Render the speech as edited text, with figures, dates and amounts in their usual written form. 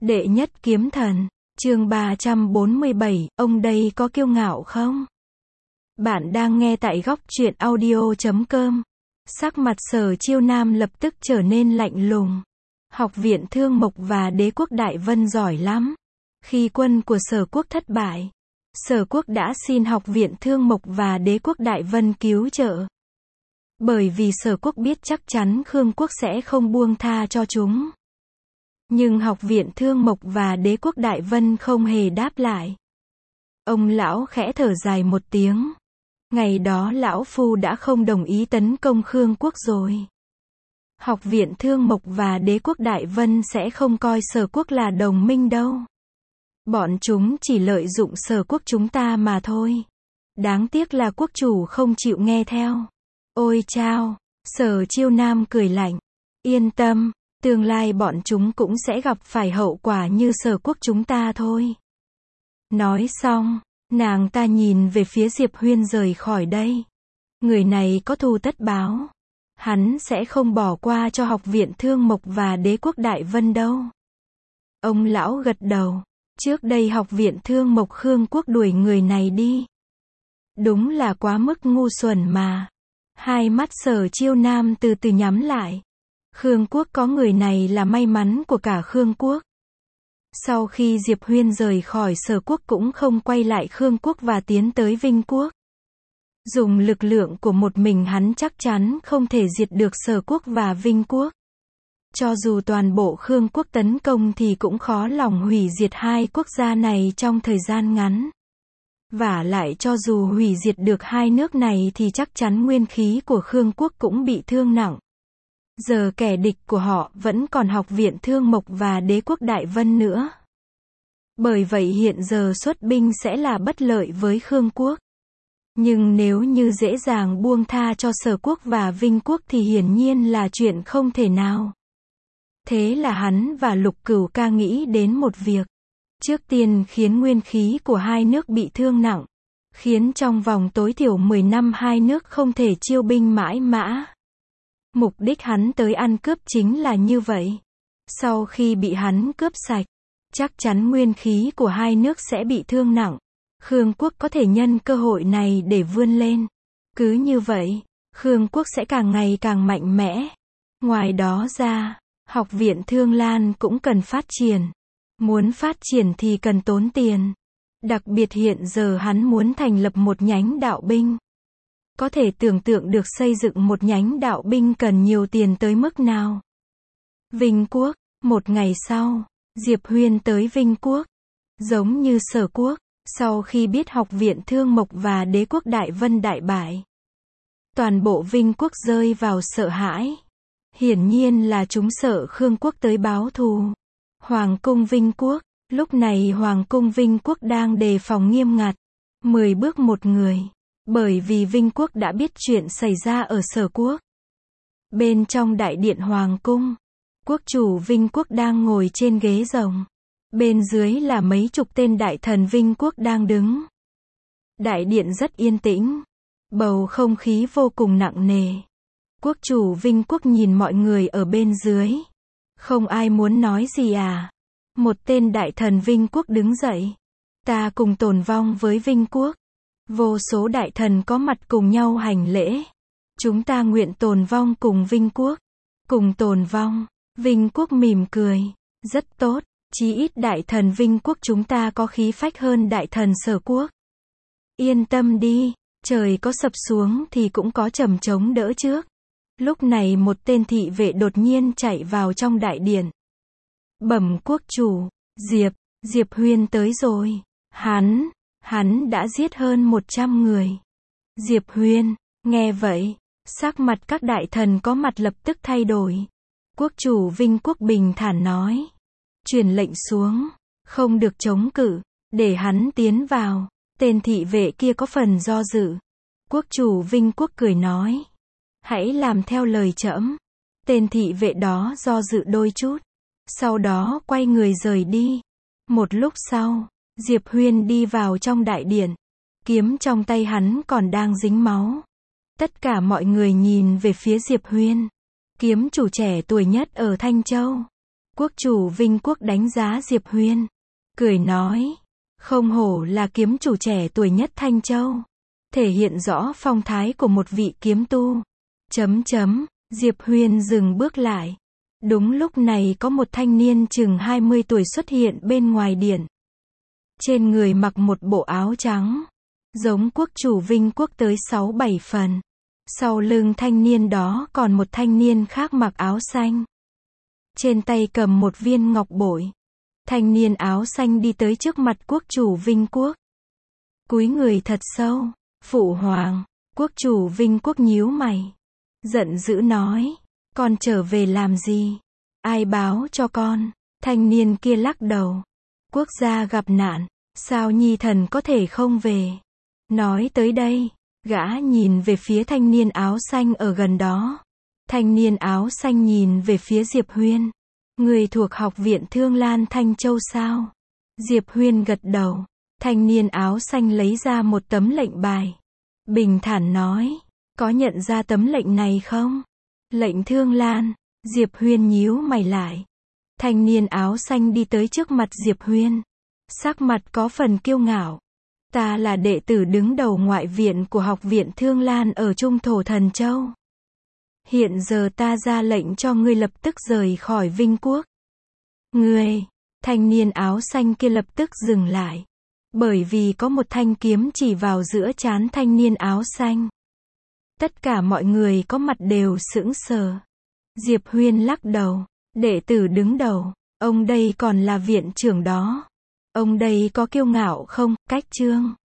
Đệ nhất kiếm thần, chương 347, ông đây có kiêu ngạo không? Bạn đang nghe tại góc truyện audio.com. Sắc mặt Sở Chiêu Nam lập tức trở nên lạnh lùng. Học viện Thương Mộc và Đế quốc Đại Vân giỏi lắm. Khi quân của Sở quốc thất bại, Sở quốc đã xin Học viện Thương Mộc và Đế quốc Đại Vân cứu trợ. Bởi vì Sở quốc biết chắc chắn Khương quốc sẽ không buông tha cho chúng. Nhưng Học viện Thương Mộc và Đế quốc Đại Vân không hề đáp lại. Ông lão khẽ thở dài một tiếng. Ngày đó lão phu đã không đồng ý tấn công Khương quốc rồi. Học viện Thương Mộc và Đế quốc Đại Vân sẽ không coi Sở quốc là đồng minh đâu. Bọn chúng chỉ lợi dụng Sở quốc chúng ta mà thôi. Đáng tiếc là quốc chủ không chịu nghe theo. Ôi chao, Sở Chiêu Nam cười lạnh. Yên tâm, tương lai bọn chúng cũng sẽ gặp phải hậu quả như Sở quốc chúng ta thôi. Nói xong, nàng ta nhìn về phía Diệp Huyên rời khỏi đây. Người này có thù tất báo. Hắn sẽ không bỏ qua cho Học viện Thương Mộc và Đế quốc Đại Vân đâu. Ông lão gật đầu. Trước đây Học viện Thương Mộc Khương quốc đuổi người này đi. Đúng là quá mức ngu xuẩn mà. Hai mắt Sở Chiêu Nam từ từ nhắm lại. Khương quốc có người này là may mắn của cả Khương quốc. Sau khi Diệp Huyên rời khỏi Sở quốc cũng không quay lại Khương quốc và tiến tới Vinh quốc. Dùng lực lượng của một mình hắn chắc chắn không thể diệt được Sở quốc và Vinh quốc. Cho dù toàn bộ Khương quốc tấn công thì cũng khó lòng hủy diệt hai quốc gia này trong thời gian ngắn. Vả lại cho dù hủy diệt được hai nước này thì chắc chắn nguyên khí của Khương quốc cũng bị thương nặng. Giờ kẻ địch của họ vẫn còn Học viện Thương Mộc và Đế quốc Đại Vân nữa. Bởi vậy hiện giờ xuất binh sẽ là bất lợi với Khương quốc. Nhưng nếu như dễ dàng buông tha cho Sở quốc và Vinh quốc thì hiển nhiên là chuyện không thể nào. Thế là hắn và Lục Cửu Ca nghĩ đến một việc. Trước tiên khiến nguyên khí của hai nước bị thương nặng. Khiến trong vòng tối thiểu 10 năm hai nước không thể chiêu binh mãi mã. Mục đích hắn tới ăn cướp chính là như vậy. Sau khi bị hắn cướp sạch, chắc chắn nguyên khí của hai nước sẽ bị thương nặng. Khương quốc có thể nhân cơ hội này để vươn lên. Cứ như vậy, Khương quốc sẽ càng ngày càng mạnh mẽ. Ngoài đó ra, Học viện Thương Lan cũng cần phát triển. Muốn phát triển thì cần tốn tiền. Đặc biệt hiện giờ hắn muốn thành lập một nhánh đạo binh. Có thể tưởng tượng được xây dựng một nhánh đạo binh cần nhiều tiền tới mức nào. Vinh quốc, một ngày sau, Diệp Huyên tới Vinh quốc. Giống như Sở quốc, sau khi biết Học viện Thương Mộc và Đế quốc Đại Vân đại bại, toàn bộ Vinh quốc rơi vào sợ hãi. Hiển nhiên là chúng sợ Khương quốc tới báo thù. Hoàng cung Vinh quốc, lúc này Hoàng cung Vinh quốc đang đề phòng nghiêm ngặt. 10 bước một người. Bởi vì Vinh quốc đã biết chuyện xảy ra ở Sở quốc. Bên trong đại điện Hoàng cung, quốc chủ Vinh quốc đang ngồi trên ghế rồng. Bên dưới là mấy chục tên đại thần Vinh quốc đang đứng. Đại điện rất yên tĩnh. Bầu không khí vô cùng nặng nề. Quốc chủ Vinh quốc nhìn mọi người ở bên dưới. Không ai muốn nói gì à? Một tên đại thần Vinh quốc đứng dậy. Ta cùng tồn vong với Vinh quốc. Vô số đại thần có mặt cùng nhau hành lễ. Chúng ta nguyện tồn vong cùng Vinh quốc. Cùng tồn vong. Vinh quốc mỉm cười. Rất tốt. Chí ít đại thần Vinh quốc chúng ta có khí phách hơn đại thần Sở quốc. Yên tâm đi. Trời có sập xuống thì cũng có trầm trống đỡ trước. Lúc này một tên thị vệ đột nhiên chạy vào trong đại điện. Bẩm quốc chủ. Diệp Huyên tới rồi. Hắn đã giết hơn 100 người. Diệp Huyên, nghe vậy, sắc mặt các đại thần có mặt lập tức thay đổi. Quốc chủ Vinh quốc bình thản nói. Truyền lệnh xuống, không được chống cự, để hắn tiến vào. Tên thị vệ kia có phần do dự. Quốc chủ Vinh quốc cười nói. Hãy làm theo lời trẫm. Tên thị vệ đó do dự đôi chút. Sau đó quay người rời đi. Một lúc sau, Diệp Huyên đi vào trong đại điện. Kiếm trong tay hắn còn đang dính máu. Tất cả mọi người nhìn về phía Diệp Huyên. Kiếm chủ trẻ tuổi nhất ở Thanh Châu. Quốc chủ Vinh Quốc đánh giá Diệp Huyên, cười nói, không hổ là kiếm chủ trẻ tuổi nhất Thanh Châu, thể hiện rõ phong thái của một vị kiếm tu. Diệp Huyên dừng bước lại. Đúng lúc này có một thanh niên chừng 20 tuổi xuất hiện bên ngoài điện. Trên người mặc một bộ áo trắng, giống quốc chủ Vinh Quốc tới 6-7 phần. Sau lưng thanh niên đó còn một thanh niên khác mặc áo xanh. Trên tay cầm một viên ngọc bội. Thanh niên áo xanh đi tới trước mặt quốc chủ Vinh Quốc. Cúi người thật sâu, phụ hoàng. Quốc chủ Vinh Quốc nhíu mày, giận dữ nói, con trở về làm gì? Ai báo cho con? Thanh niên kia lắc đầu. Quốc gia gặp nạn, sao nhi thần có thể không về? Nói tới đây, gã nhìn về phía thanh niên áo xanh ở gần đó. Thanh niên áo xanh nhìn về phía Diệp Huyên. Người thuộc học viện Thương Lan Thanh Châu sao? Diệp Huyên gật đầu. Thanh niên áo xanh lấy ra một tấm lệnh bài. Bình thản nói, có nhận ra tấm lệnh này không? Lệnh Thương Lan. Diệp Huyên nhíu mày lại. Thanh niên áo xanh đi tới trước mặt Diệp Huyên. Sắc mặt có phần kiêu ngạo. Ta là đệ tử đứng đầu ngoại viện của học viện Thương Lan ở Trung Thổ Thần Châu. Hiện giờ ta ra lệnh cho ngươi lập tức rời khỏi Vinh Quốc. Ngươi, thanh niên áo xanh kia lập tức dừng lại. Bởi vì có một thanh kiếm chỉ vào giữa trán thanh niên áo xanh. Tất cả mọi người có mặt đều sững sờ. Diệp Huyên lắc đầu. Đệ tử đứng đầu, ông đây còn là viện trưởng đó. Ông đây có kiêu ngạo không? Cách trương.